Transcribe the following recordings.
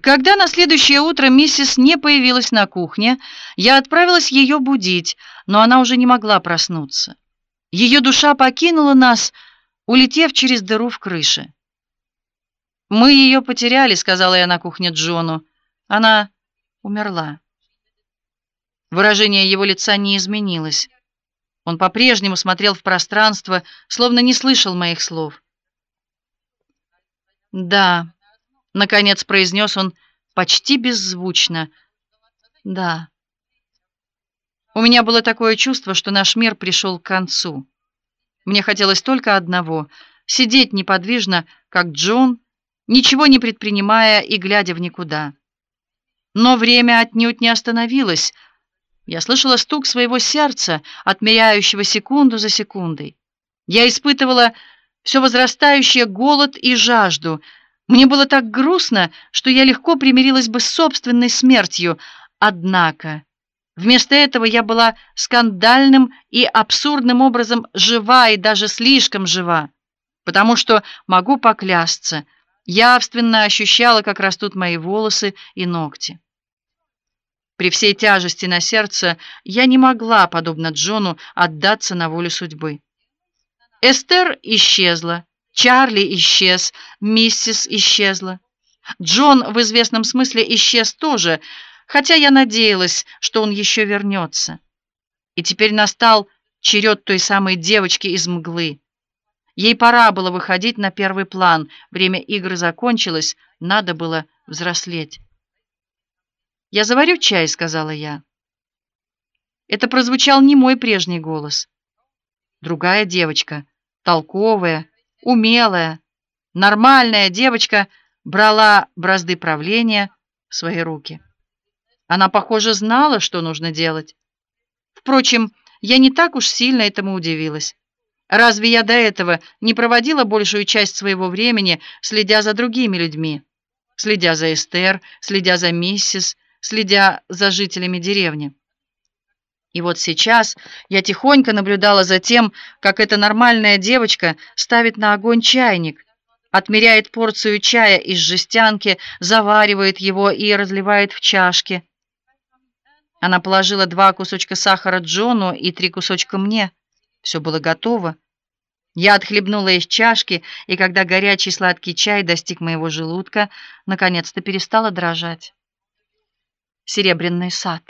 Когда на следующее утро миссис не появилась на кухне, я отправилась ее будить, но она уже не могла проснуться. Ее душа покинула нас, улетев через дыру в крыше. «Мы ее потеряли», — сказала я на кухне Джону. «Она умерла». Выражение его лица не изменилось. Он по-прежнему смотрел в пространство, словно не слышал моих слов. «Да», — наконец произнес он почти беззвучно. «Да». У меня было такое чувство, что наш мир пришел к концу. Мне хотелось только одного — сидеть неподвижно, как Джон, ничего не предпринимая и глядя в никуда. Но время отнюдь не остановилось. Я слышала стук своего сердца, отмеряющего секунду за секундой. Я испытывала все возрастающий голод и жажду. Мне было так грустно, что я легко примирилась бы с собственной смертью. Однако вместо этого я была скандальным и абсурдным образом жива, и даже слишком жива, потому что, могу поклясться, явственно ощущала, как растут мои волосы и ногти. При всей тяжести на сердце я не могла, подобно Джону, отдаться на волю судьбы. Эстер исчезла, Чарли исчез, миссис исчезла. Джон в известном смысле исчез тоже, хотя я надеялась, что он еще вернется. И теперь настал черед той самой девочки из мглы. Ей пора было выходить на первый план, время игры закончилось, надо было взрослеть. «Я заварю чай», — сказала я. Это прозвучал не мой прежний голос. Другая девочка, толковая, умелая, нормальная девочка, брала бразды правления в свои руки. Она, похоже, знала, что нужно делать. Впрочем, я не так уж сильно этому удивилась. Разве я до этого не проводила большую часть своего времени, следя за другими людьми, следя за Эстер, следя за миссис, следя за жителями деревни? И вот сейчас я тихонько наблюдала за тем, как эта нормальная девочка ставит на огонь чайник, отмеряет порцию чая из жестянки, заваривает его и разливает в чашки. Она положила 2 кусочка сахара Джону и 3 кусочка мне. Все было готово. Я отхлебнула из чашки, и когда горячий сладкий чай достиг моего желудка, наконец-то перестала дрожать. Серебряный сад.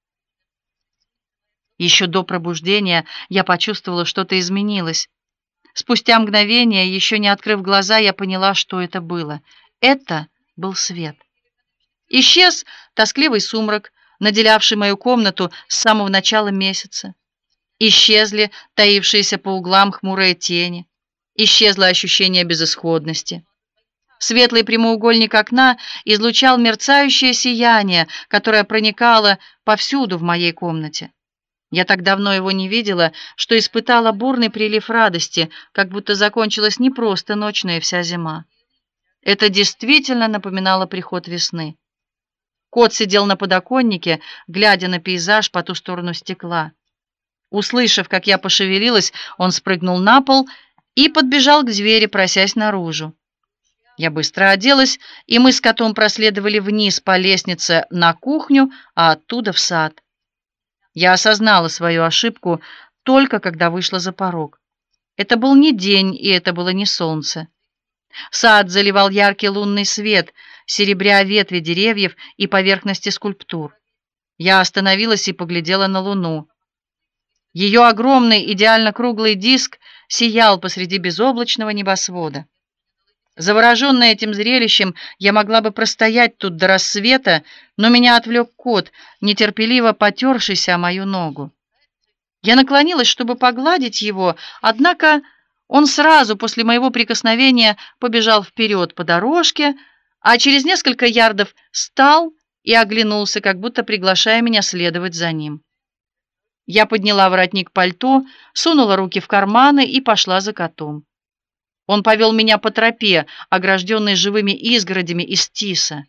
Еще до пробуждения я почувствовала, что-то изменилось. Спустя мгновение, еще не открыв глаза, я поняла, что это было. Это был свет. Исчез тоскливый сумрак, наделявший мою комнату с самого начала месяца. Исчезли таившиеся по углам хмурые тени. Исчезло ощущение безысходности. Светлый прямоугольник окна излучал мерцающее сияние, которое проникало повсюду в моей комнате. Я так давно его не видела, что испытала бурный прилив радости, как будто закончилась не просто ночь, но и вся зима. Это действительно напоминало приход весны. Кот сидел на подоконнике, глядя на пейзаж по ту сторону стекла. Услышав, как я пошевелилась, он спрыгнул на пол и подбежал к двери, просясь наружу. Я быстро оделась, и мы с котом проследовали вниз по лестнице на кухню, а оттуда в сад. Я осознала свою ошибку только когда вышла за порог. Это был не день, и это было не солнце. Сад заливал яркий лунный свет, серебря ветви деревьев и поверхности скульптур. Я остановилась и поглядела на луну. Ее огромный, идеально круглый диск сиял посреди безоблачного небосвода. Завороженная этим зрелищем, я могла бы простоять тут до рассвета, но меня отвлек кот, нетерпеливо потершийся о мою ногу. Я наклонилась, чтобы погладить его, однако он сразу после моего прикосновения побежал вперед по дорожке, а через несколько ярдов встал и оглянулся, как будто приглашая меня следовать за ним. Я подняла воротник пальто, сунула руки в карманы и пошла за котом. Он повел меня по тропе, огражденной живыми изгородями из тиса.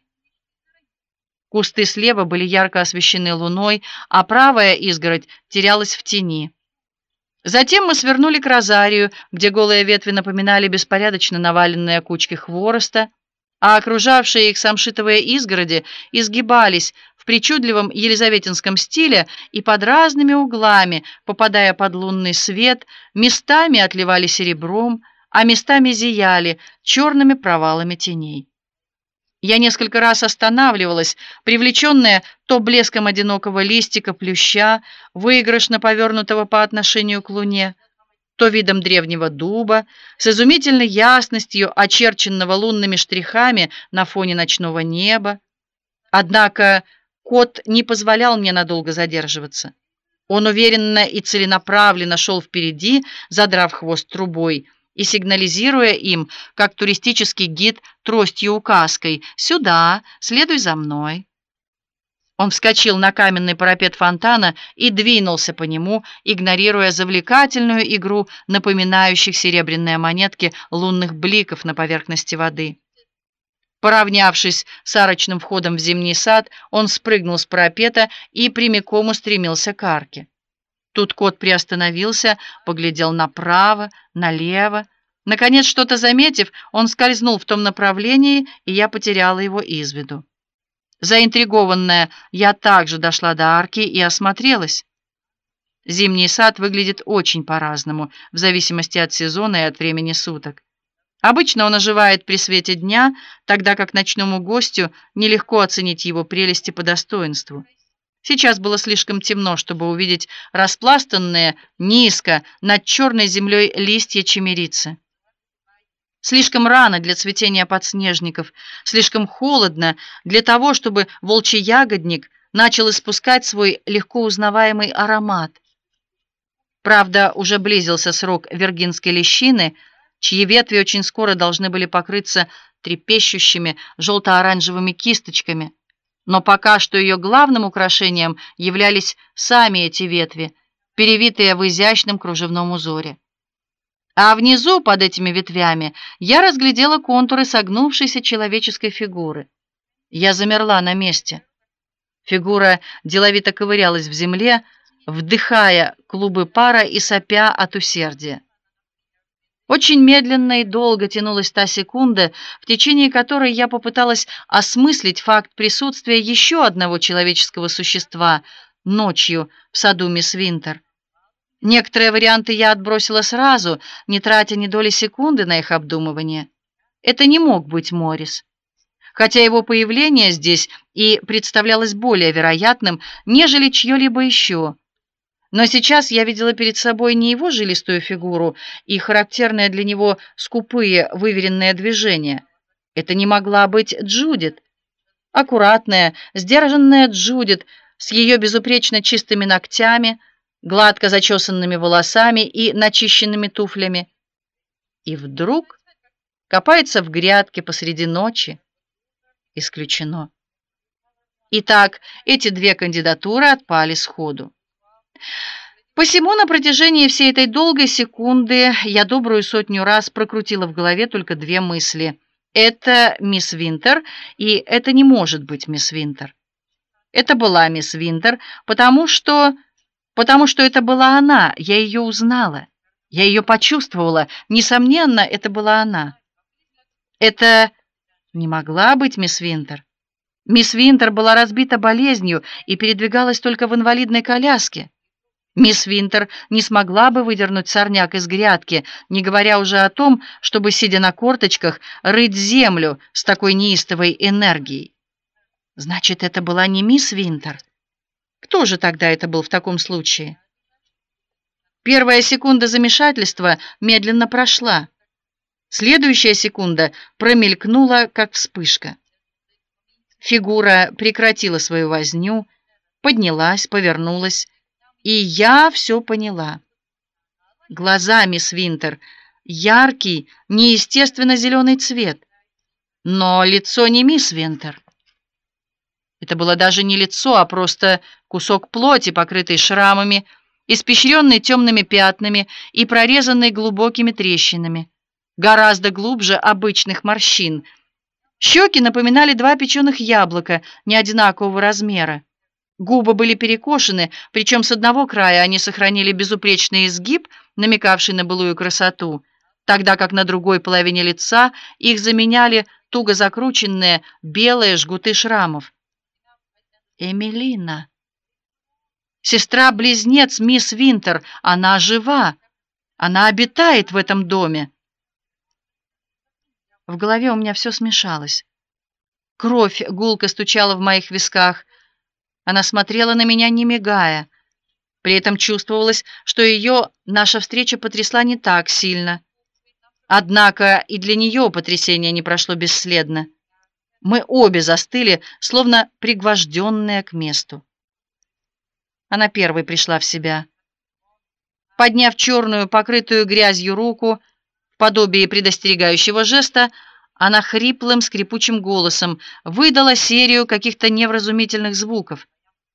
Кусты слева были ярко освещены луной, а правая изгородь терялась в тени. Затем мы свернули к розарию, где голые ветви напоминали беспорядочно наваленные кучки хвороста. а окружавшие их самшитовые изгороди изгибались в причудливом елизаветинском стиле и под разными углами, попадая под лунный свет, местами отливали серебром, а местами зияли черными провалами теней. Я несколько раз останавливалась, привлеченная то блеском одинокого листика плюща, выигрышно повернутого по отношению к луне, то видом древнего дуба, с изумительной ясностью очерченного лунными штрихами на фоне ночного неба. Однако кот не позволял мне надолго задерживаться. Он уверенно и целенаправленно шел впереди, задрав хвост трубой и сигнализируя им, как туристический гид тростью-указкой: «Сюда, следуй за мной». Он вскочил на каменный парапет фонтана и двинулся по нему, игнорируя завлекательную игру напоминающих серебряные монетки лунных бликов на поверхности воды. Поравнявшись с арочным входом в зимний сад, он спрыгнул с парапета и прямиком устремился к арке. Тут кот приостановился, поглядел направо, налево. Наконец, что-то заметив, он скользнул в том направлении, и я потеряла его из виду. Заинтригованная, я также дошла до арки и осмотрелась. Зимний сад выглядит очень по-разному, в зависимости от сезона и от времени суток. Обычно он оживает при свете дня, тогда как ночному гостю нелегко оценить его прелести по достоинству. Сейчас было слишком темно, чтобы увидеть распластанные низко над черной землей листья чемерицы. Слишком рано для цветения подснежников, слишком холодно для того, чтобы волчий ягодник начал испускать свой легко узнаваемый аромат. Правда, уже близился срок виргинской лещины, чьи ветви очень скоро должны были покрыться трепещущими желто-оранжевыми кисточками, но пока что ее главным украшением являлись сами эти ветви, перевитые в изящном кружевном узоре. А внизу, под этими ветвями, я разглядела контуры согнувшейся человеческой фигуры. Я замерла на месте. Фигура деловито ковырялась в земле, вдыхая клубы пара и сопя от усердия. Очень медленно и долго тянулась та секунда, в течение которой я попыталась осмыслить факт присутствия еще одного человеческого существа ночью в саду мисс Винтер. Некоторые варианты я отбросила сразу, не тратя ни доли секунды на их обдумывание. Это не мог быть Моррис, хотя его появление здесь и представлялось более вероятным, нежели чье-либо еще. Но сейчас я видела перед собой не его жилистую фигуру и характерные для него скупые, выверенные движения. Это не могла быть Джудит. Аккуратная, сдержанная Джудит с ее безупречно чистыми ногтями, гладко зачесанными волосами и начищенными туфлями. И вдруг копается в грядке посреди ночи. Исключено. Итак, эти две кандидатуры отпали сходу. Посему на протяжении всей этой долгой секунды я добрую сотню раз прокрутила в голове только две мысли. Это мисс Винтер, и это не может быть мисс Винтер. Это была мисс Винтер, потому что это была она, я ее узнала, я ее почувствовала, несомненно, это была она. Это не могла быть мисс Винтер. Мисс Винтер была разбита болезнью и передвигалась только в инвалидной коляске. Мисс Винтер не смогла бы выдернуть сорняк из грядки, не говоря уже о том, чтобы, сидя на корточках, рыть землю с такой неистовой энергией. Значит, это была не мисс Винтер. Кто же тогда это был в таком случае? Первая секунда замешательства медленно прошла. Следующая секунда промелькнула, как вспышка. Фигура прекратила свою возню, поднялась, повернулась, и я все поняла. Глаза мисс Винтер, яркий, неестественно зеленый цвет, но лицо не мисс Винтер. Это было даже не лицо, а просто кусок плоти, покрытый шрамами, испещренный темными пятнами и прорезанный глубокими трещинами, гораздо глубже обычных морщин. Щеки напоминали два печеных яблока неодинакового размера. Губы были перекошены, причем с одного края они сохранили безупречный изгиб, намекавший на былую красоту, тогда как на другой половине лица их заменяли туго закрученные белые жгуты шрамов. Эмилина. Сестра-близнец мисс Винтер. Она жива. Она обитает в этом доме. В голове у меня все смешалось. Кровь гулко стучала в моих висках. Она смотрела на меня, не мигая. При этом чувствовалось, что ее наша встреча потрясла не так сильно. Однако и для нее потрясение не прошло бесследно. Мы обе застыли, словно пригвожденные к месту. Она первой пришла в себя. Подняв черную, покрытую грязью руку, в подобии предостерегающего жеста, она хриплым, скрипучим голосом выдала серию каких-то невразумительных звуков.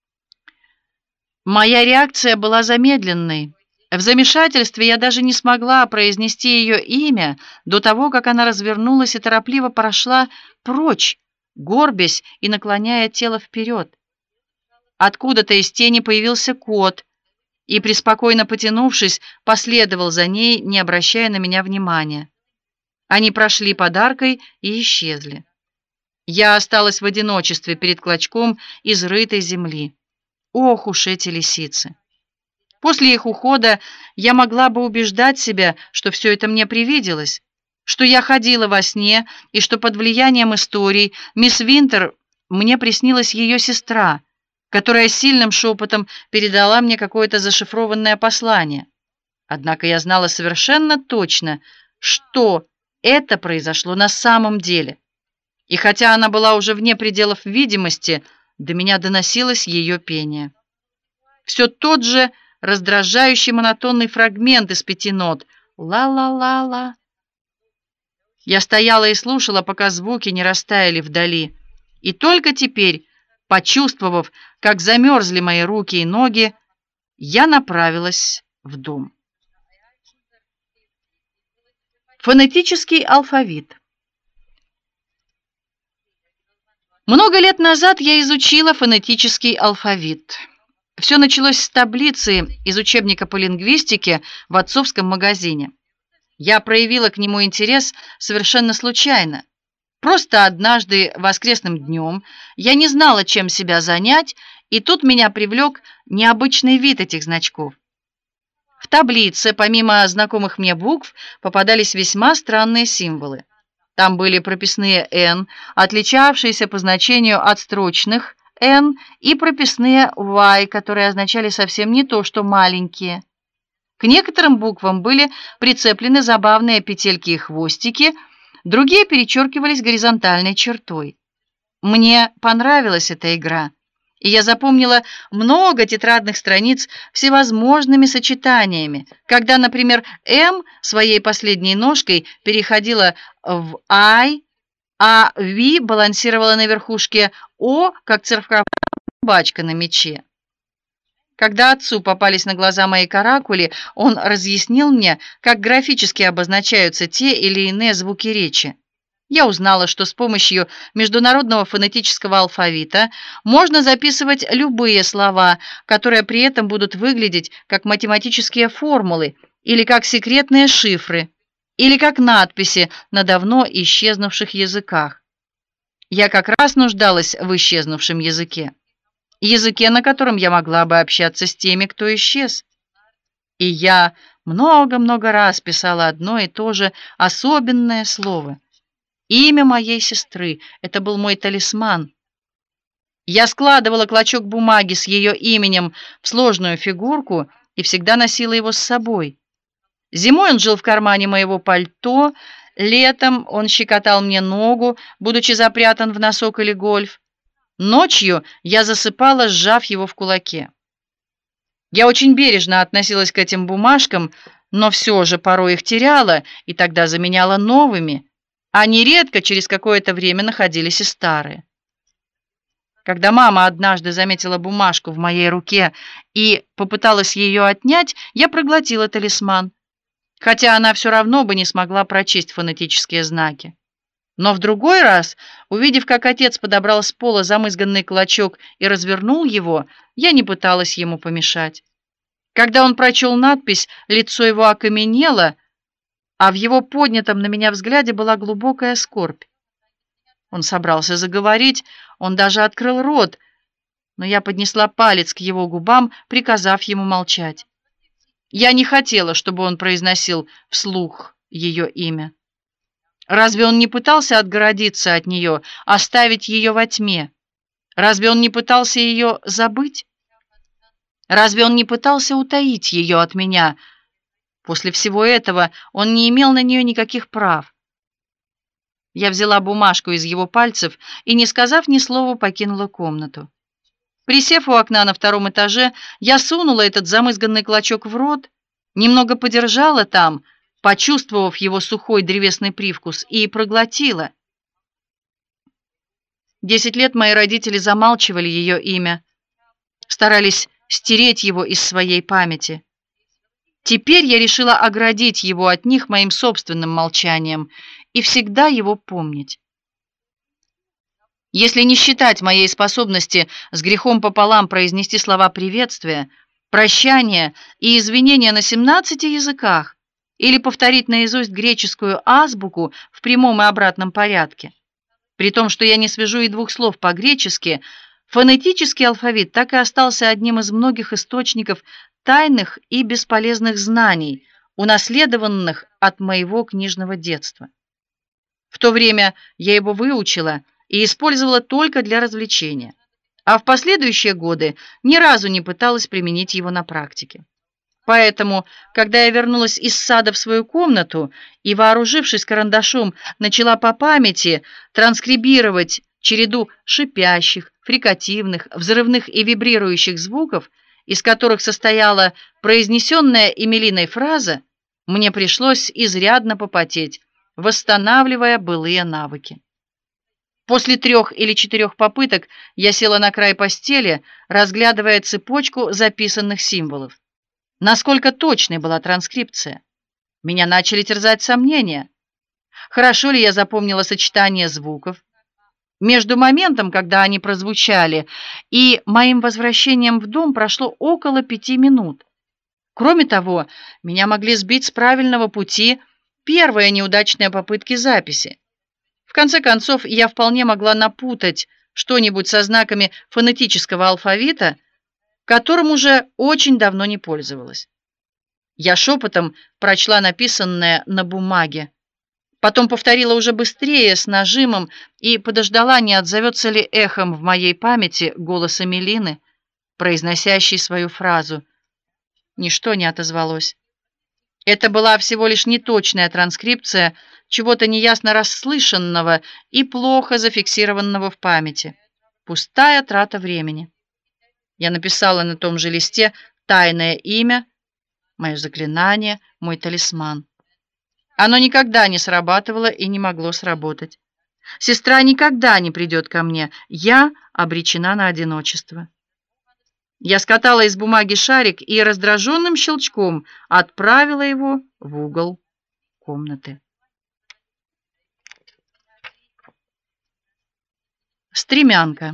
Моя реакция была замедленной. В замешательстве я даже не смогла произнести ее имя до того, как она развернулась и торопливо прошла прочь, горбясь и наклоняя тело вперед. Откуда-то из тени появился кот и, преспокойно потянувшись, последовал за ней, не обращая на меня внимания. Они прошли под аркой и исчезли. Я осталась в одиночестве перед клочком изрытой земли. Ох уж эти лисицы! После их ухода я могла бы убеждать себя, что все это мне привиделось, что я ходила во сне и что под влиянием историй мисс Винтер мне приснилась ее сестра, которая сильным шепотом передала мне какое-то зашифрованное послание. Однако я знала совершенно точно, что это произошло на самом деле. И хотя она была уже вне пределов видимости, до меня доносилось ее пение. Все тот же раздражающий монотонный фрагмент из 5 нот. Ла-ла-ла-ла. Я стояла и слушала, пока звуки не растаяли вдали. И только теперь, почувствовав, как замерзли мои руки и ноги, я направилась в дом. Фонетический алфавит. Много лет назад я изучила фонетический алфавит. Все началось с таблицы из учебника по лингвистике в отцовском магазине. Я проявила к нему интерес совершенно случайно. Просто однажды воскресным днем я не знала, чем себя занять, и тут меня привлек необычный вид этих значков. В таблице, помимо знакомых мне букв, попадались весьма странные символы. Там были прописные «Н», отличавшиеся по значению от строчных «Н», и прописные «Y», которые означали совсем не то, что маленькие. К некоторым буквам были прицеплены забавные петельки и хвостики, другие перечеркивались горизонтальной чертой. Мне понравилась эта игра, и я запомнила много тетрадных страниц всевозможными сочетаниями, когда, например, «М» своей последней ножкой переходила в «I», а «V» балансировала на верхушке «О», как церковная бачка на мече. Когда отцу попались на глаза мои каракули, он разъяснил мне, как графически обозначаются те или иные звуки речи. Я узнала, что с помощью международного фонетического алфавита можно записывать любые слова, которые при этом будут выглядеть как математические формулы или как секретные шифры, или как надписи на давно исчезнувших языках. Я как раз нуждалась в исчезнувшем языке. Языке, на котором я могла бы общаться с теми, кто исчез. И я много-много раз писала одно и то же особенное слово. Имя моей сестры — это был мой талисман. Я складывала клочок бумаги с ее именем в сложную фигурку и всегда носила его с собой. Зимой он жил в кармане моего пальто, летом он щекотал мне ногу, будучи запрятан в носок или гольф. Ночью я засыпала, сжав его в кулаке. Я очень бережно относилась к этим бумажкам, но все же порой их теряла и тогда заменяла новыми, а нередко через какое-то время находились и старые. Когда мама однажды заметила бумажку в моей руке и попыталась ее отнять, я проглотила талисман, хотя она все равно бы не смогла прочесть фонетические знаки. Но в другой раз, увидев, как отец подобрал с пола замызганный клочок и развернул его, я не пыталась ему помешать. Когда он прочел надпись, лицо его окаменело, а в его поднятом на меня взгляде была глубокая скорбь. Он собрался заговорить, он даже открыл рот, но я поднесла палец к его губам, приказав ему молчать. Я не хотела, чтобы он произносил вслух ее имя. Разве он не пытался отгородиться от нее, оставить ее во тьме? Разве он не пытался ее забыть? Разве он не пытался утаить ее от меня? После всего этого он не имел на нее никаких прав. Я взяла бумажку из его пальцев и, не сказав ни слова, покинула комнату. Присев у окна на втором этаже, я сунула этот замызганный клочок в рот, немного подержала там, почувствовав его сухой древесный привкус, и проглотила. 10 лет мои родители замалчивали ее имя, старались стереть его из своей памяти. Теперь я решила оградить его от них моим собственным молчанием и всегда его помнить. Если не считать моей способности с грехом пополам произнести слова приветствия, прощания и извинения на 17 языках или повторить наизусть греческую азбуку в прямом и обратном порядке, при том, что я не свяжу и двух слов по-гречески, фонетический алфавит так и остался одним из многих источников тайных и бесполезных знаний, унаследованных от моего книжного детства. В то время я его выучила и использовала только для развлечения, а в последующие годы ни разу не пыталась применить его на практике. Поэтому, когда я вернулась из сада в свою комнату и, вооружившись карандашом, начала по памяти транскрибировать череду шипящих, фрикативных, взрывных и вибрирующих звуков, из которых состояла произнесенная Эмилиной фраза, мне пришлось изрядно попотеть, восстанавливая былые навыки. После 3 или 4 попыток я села на край постели, разглядывая цепочку записанных символов. Насколько точной была транскрипция? Меня начали терзать сомнения. Хорошо ли я запомнила сочетание звуков? Между моментом, когда они прозвучали, и моим возвращением в дом прошло около 5 минут. Кроме того, меня могли сбить с правильного пути первые неудачные попытки записи. В конце концов, я вполне могла напутать что-нибудь со знаками фонетического алфавита, которым уже очень давно не пользовалась. Я шепотом прочла написанное на бумаге, потом повторила уже быстрее, с нажимом, и подождала, не отзовется ли эхом в моей памяти голос Эмилины, произносящей свою фразу. Ничто не отозвалось. Это была всего лишь неточная транскрипция чего-то неясно расслышанного и плохо зафиксированного в памяти. Пустая трата времени. Я написала на том же листе тайное имя, мое заклинание, мой талисман. Оно никогда не срабатывало и не могло сработать. Сестра никогда не придет ко мне. Я обречена на одиночество. Я скатала из бумаги шарик и раздраженным щелчком отправила его в угол комнаты. Стремянка.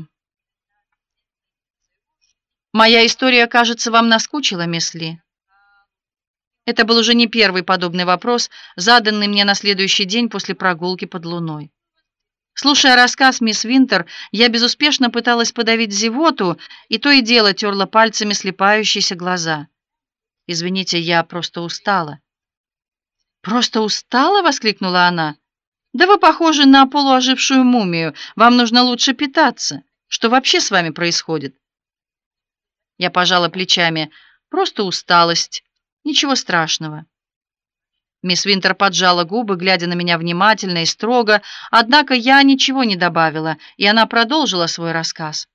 Моя история, кажется, вам наскучила, мисс Ли. Это был уже не первый подобный вопрос, заданный мне на следующий день после прогулки под луной. Слушая рассказ мисс Винтер, я безуспешно пыталась подавить зевоту и то и дело терла пальцами слепающиеся глаза. «Извините, я просто устала». «Просто устала?» — воскликнула она. «Да вы похожи на полуожившую мумию. Вам нужно лучше питаться. Что вообще с вами происходит?» Я пожала плечами. «Просто усталость. Ничего страшного». Мисс Винтер поджала губы, глядя на меня внимательно и строго, однако я ничего не добавила, и она продолжила свой рассказ.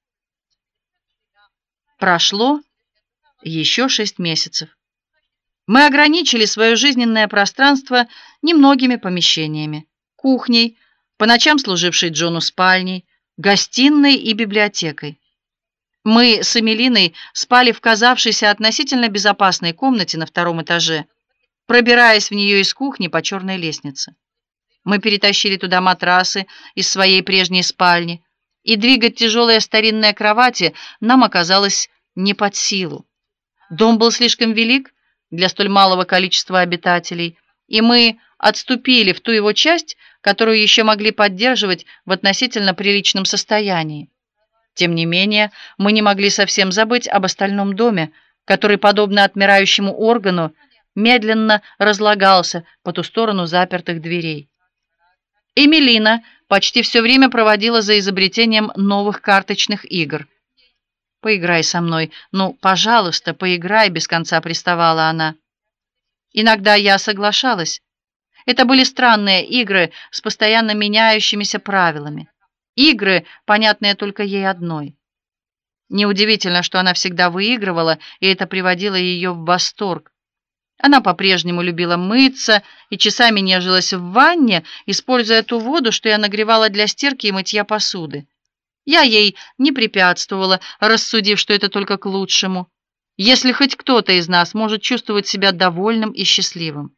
Прошло еще 6 месяцев. Мы ограничили свое жизненное пространство немногими помещениями: кухней, по ночам служившей Джону спальней, гостиной и библиотекой. Мы с Эмилиной спали в казавшейся относительно безопасной комнате на 2-м этаже, пробираясь в нее из кухни по черной лестнице. Мы перетащили туда матрасы из своей прежней спальни, и двигать тяжелые старинные кровати нам оказалось не под силу. Дом был слишком велик для столь малого количества обитателей, и мы отступили в ту его часть, которую еще могли поддерживать в относительно приличном состоянии. Тем не менее, мы не могли совсем забыть об остальном доме, который, подобно отмирающему органу, медленно разлагался по ту сторону запертых дверей. Эмилина почти все время проводила за изобретением новых карточных игр. «Поиграй со мной, ну, пожалуйста, поиграй», — без конца приставала она. Иногда я соглашалась. Это были странные игры с постоянно меняющимися правилами. Игры, понятные только ей одной. Неудивительно, что она всегда выигрывала, и это приводило ее в восторг. Она по-прежнему любила мыться и часами нежилась в ванне, используя ту воду, что я нагревала для стирки и мытья посуды. Я ей не препятствовала, рассудив, что это только к лучшему, если хоть кто-то из нас может чувствовать себя довольным и счастливым.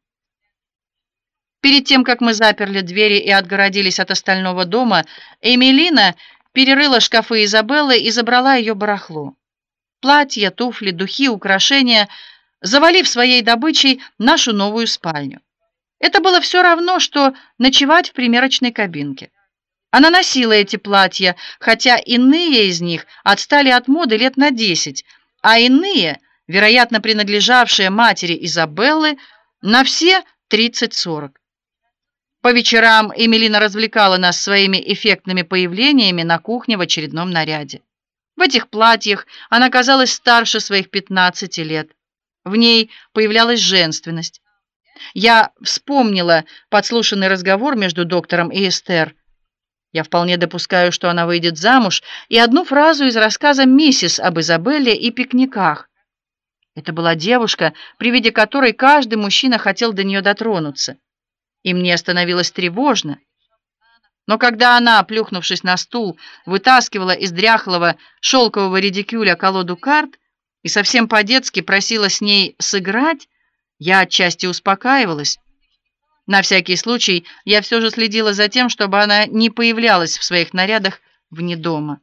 Перед тем, как мы заперли двери и отгородились от остального дома, Эмилина перерыла шкафы Изабеллы и забрала ее барахло. Платья, туфли, духи, украшения, завалив своей добычей нашу новую спальню. Это было все равно, что ночевать в примерочной кабинке. Она носила эти платья, хотя иные из них отстали от моды лет на 10, а иные, вероятно, принадлежавшие матери Изабеллы, на все 30-40. По вечерам Эмилина развлекала нас своими эффектными появлениями на кухне в очередном наряде. В этих платьях она казалась старше своих 15 лет. В ней появлялась женственность. Я вспомнила подслушанный разговор между доктором и Эстер. Я вполне допускаю, что она выйдет замуж, и одну фразу из рассказа миссис об Изабелле и пикниках. Это была девушка, при виде которой каждый мужчина хотел до нее дотронуться. И мне становилось тревожно. Но когда она, плюхнувшись на стул, вытаскивала из дряхлого шелкового редикюля колоду карт и совсем по-детски просила с ней сыграть, я отчасти успокаивалась. На всякий случай я все же следила за тем, чтобы она не появлялась в своих нарядах вне дома.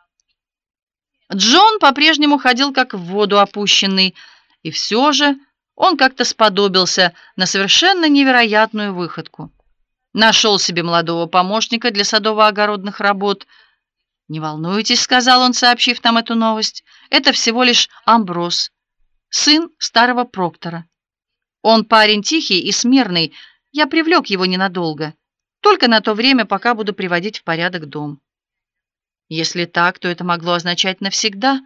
Джон по-прежнему ходил как в воду опущенный, и все же он как-то сподобился на совершенно невероятную выходку. Нашел себе молодого помощника для садово-огородных работ. «Не волнуйтесь», — сказал он, сообщив нам эту новость, — «это всего лишь Амброс, сын старого Проктора. Он парень тихий и смирный, я привлек его ненадолго, только на то время, пока буду приводить в порядок дом». Если так, то это могло означать навсегда.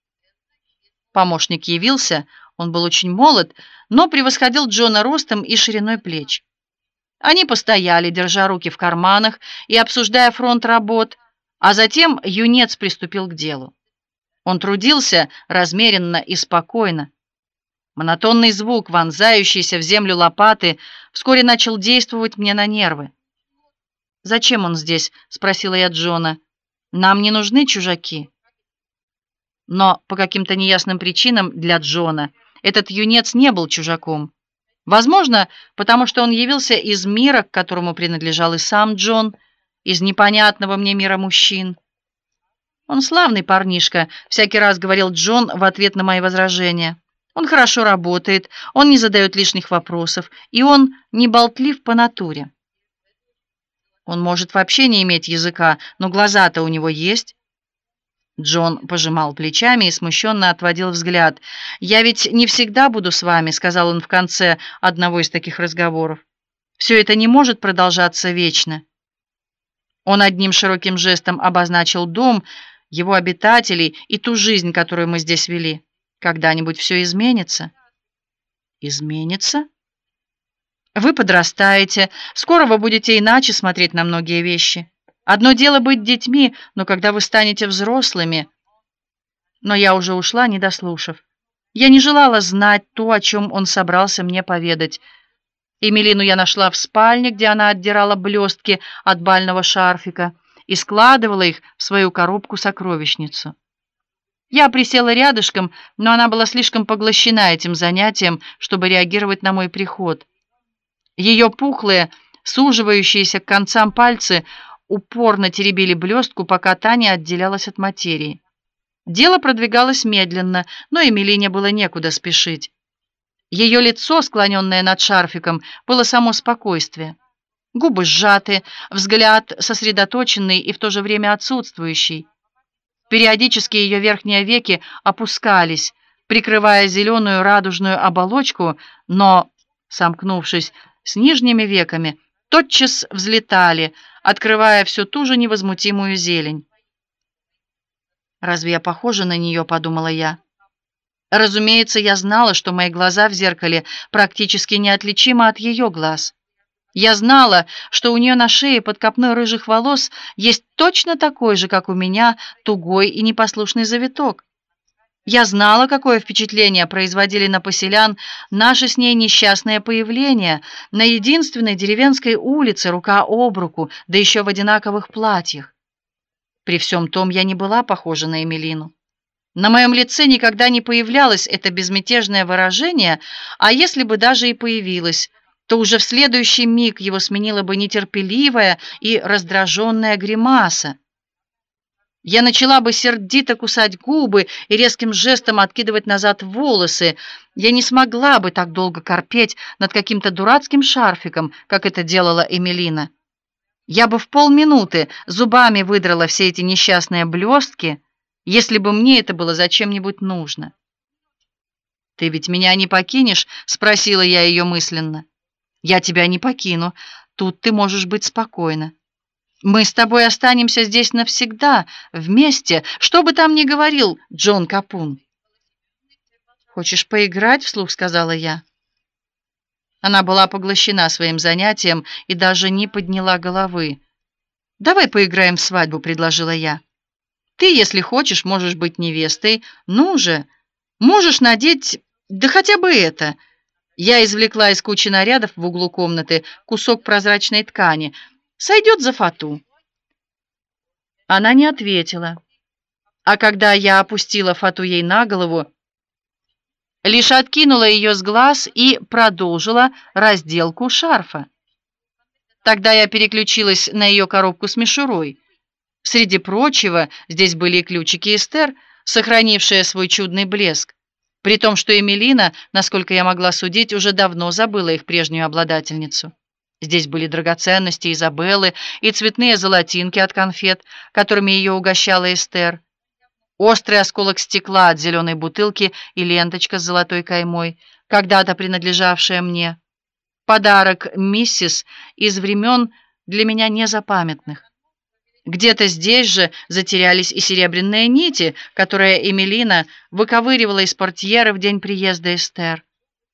Помощник явился. Он был очень молод, но превосходил Джона ростом и шириной плеч. Они постояли, держа руки в карманах и обсуждая фронт работ, а затем юнец приступил к делу. Он трудился размеренно и спокойно. Монотонный звук, вонзающийся в землю лопаты, вскоре начал действовать мне на нервы. «Зачем он здесь?» — спросила я Джона. «Нам не нужны чужаки». Но по каким-то неясным причинам для Джона этот юнец не был чужаком. Возможно, потому что он явился из мира, к которому принадлежал и сам Джон, из непонятного мне мира мужчин. «Он славный парнишка», — всякий раз говорил Джон в ответ на мои возражения. «Он хорошо работает, он не задает лишних вопросов, и он не болтлив по натуре. Он может вообще не иметь языка, но глаза-то у него есть». Джон пожимал плечами и смущенно отводил взгляд. «Я ведь не всегда буду с вами», — сказал он в конце одного из таких разговоров. «Все это не может продолжаться вечно». Он одним широким жестом обозначил дом, его обитателей и ту жизнь, которую мы здесь вели. «Когда-нибудь все изменится». «Изменится?» «Вы подрастаете, скоро вы будете иначе смотреть на многие вещи. Одно дело быть детьми, но когда вы станете взрослыми...» Но я уже ушла, не дослушав. Я не желала знать то, о чем он собрался мне поведать. Эмилину я нашла в спальне, где она отдирала блестки от бального шарфика и складывала их в свою коробку-сокровищницу. Я присела рядышком, но она была слишком поглощена этим занятием, чтобы реагировать на мой приход. Ее пухлые, суживающиеся к концам пальцы упорно теребили блестку, пока та не отделялась от материи. Дело продвигалось медленно, но Эмилине было некуда спешить. Ее лицо, склоненное над шарфиком, было само спокойствие. Губы сжаты, взгляд сосредоточенный и в то же время отсутствующий. Периодически ее верхние веки опускались, прикрывая зеленую радужную оболочку, но, сомкнувшись с нижними веками, тотчас взлетали, открывая всю ту же невозмутимую зелень. «Разве я похожа на нее?» — подумала я. Разумеется, я знала, что мои глаза в зеркале практически неотличимы от ее глаз. Я знала, что у нее на шее под копной рыжих волос есть точно такой же, как у меня, тугой и непослушный завиток. Я знала, какое впечатление производили на поселян наши с ней несчастные появления на единственной деревенской улице рука об руку, да еще в одинаковых платьях. При всем том я не была похожа на Эмилину. На моем лице никогда не появлялось это безмятежное выражение, а если бы даже и появилось, то уже в следующий миг его сменила бы нетерпеливая и раздраженная гримаса. Я начала бы сердито кусать губы и резким жестом откидывать назад волосы. Я не смогла бы так долго корпеть над каким-то дурацким шарфиком, как это делала Эмилина. Я бы в полминуты зубами выдрала все эти несчастные блестки, если бы мне это было зачем-нибудь нужно. «Ты ведь меня не покинешь?» — спросила я ее мысленно. «Я тебя не покину. Тут ты можешь быть спокойна. Мы с тобой останемся здесь навсегда, вместе, что бы там ни говорил Джон Капун». «Хочешь поиграть?» — вслух сказала я. Она была поглощена своим занятием и даже не подняла головы. «Давай поиграем в свадьбу», — предложила я. «Ты, если хочешь, можешь быть невестой. Ну же, можешь надеть, да хотя бы это». Я извлекла из кучи нарядов в углу комнаты кусок прозрачной ткани. «Сойдет за фату». Она не ответила. А когда я опустила фату ей на голову, лишь откинула ее с глаз и продолжила разделку шарфа. Тогда я переключилась на ее коробку с мишурой. Среди прочего, здесь были и ключики Эстер, сохранившие свой чудный блеск, при том, что Эмилина, насколько я могла судить, уже давно забыла их прежнюю обладательницу. Здесь были драгоценности Изабеллы и цветные золотинки от конфет, которыми ее угощала Эстер, острый осколок стекла от зеленой бутылки и ленточка с золотой каймой, когда-то принадлежавшая мне. Подарок миссис из времен для меня незапамятных. Где-то здесь же затерялись и серебряные нити, которые Эмилина выковыривала из портьеры в день приезда Эстер.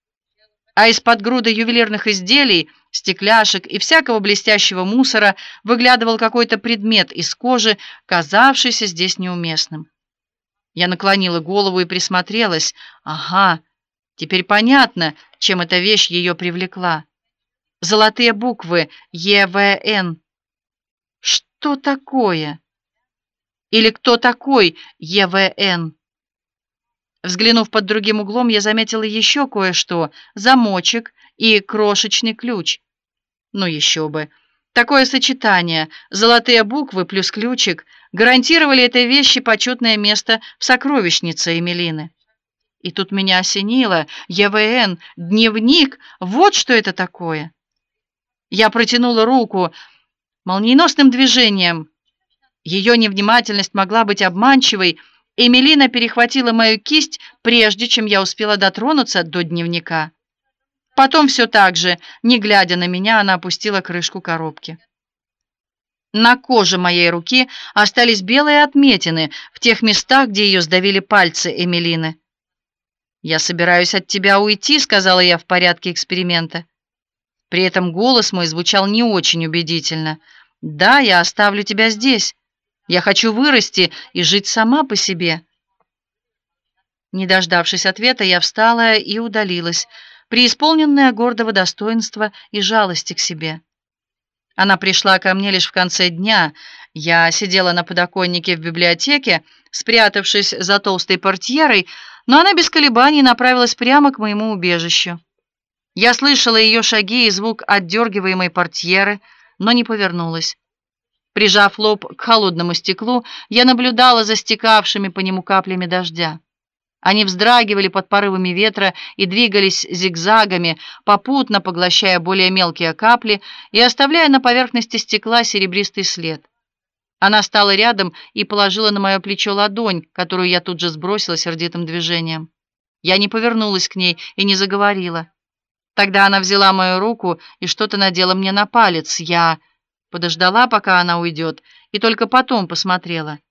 А из-под груды ювелирных изделий, стекляшек и всякого блестящего мусора выглядывал какой-то предмет из кожи, казавшийся здесь неуместным. Я наклонила голову и присмотрелась. Ага, теперь понятно, чем эта вещь ее привлекла. Золотые буквы ЕВН. Что такое? Или кто такой ЕВН? Взглянув под другим углом, я заметила еще кое-что: замочек и крошечный ключ. Ну еще бы. Такое сочетание, золотые буквы плюс ключик, гарантировали этой вещи почетное место в сокровищнице Эмилины. И тут меня осенило: ЕВН, дневник, вот что это такое. Я протянула руку. Молниеносным движением, ее невнимательность могла быть обманчивой, Эмилина перехватила мою кисть, прежде чем я успела дотронуться до дневника. Потом все так же, не глядя на меня, она опустила крышку коробки. На коже моей руки остались белые отметины в тех местах, где ее сдавили пальцы Эмилины. «Я собираюсь от тебя уйти», — сказала я в порядке эксперимента. При этом голос мой звучал не очень убедительно. «Да, я оставлю тебя здесь. Я хочу вырасти и жить сама по себе». Не дождавшись ответа, я встала и удалилась, преисполненная гордого достоинства и жалости к себе. Она пришла ко мне лишь в конце дня. Я сидела на подоконнике в библиотеке, спрятавшись за толстой портьерой, но она без колебаний направилась прямо к моему убежищу. Я слышала ее шаги и звук отдергиваемой портьеры, но не повернулась. Прижав лоб к холодному стеклу, я наблюдала за стекавшими по нему каплями дождя. Они вздрагивали под порывами ветра и двигались зигзагами, попутно поглощая более мелкие капли и оставляя на поверхности стекла серебристый след. Она стала рядом и положила на мое плечо ладонь, которую я тут же сбросила сердитым движением. Я не повернулась к ней и не заговорила. Тогда она взяла мою руку и что-то надела мне на палец. Я подождала, пока она уйдет, и только потом посмотрела.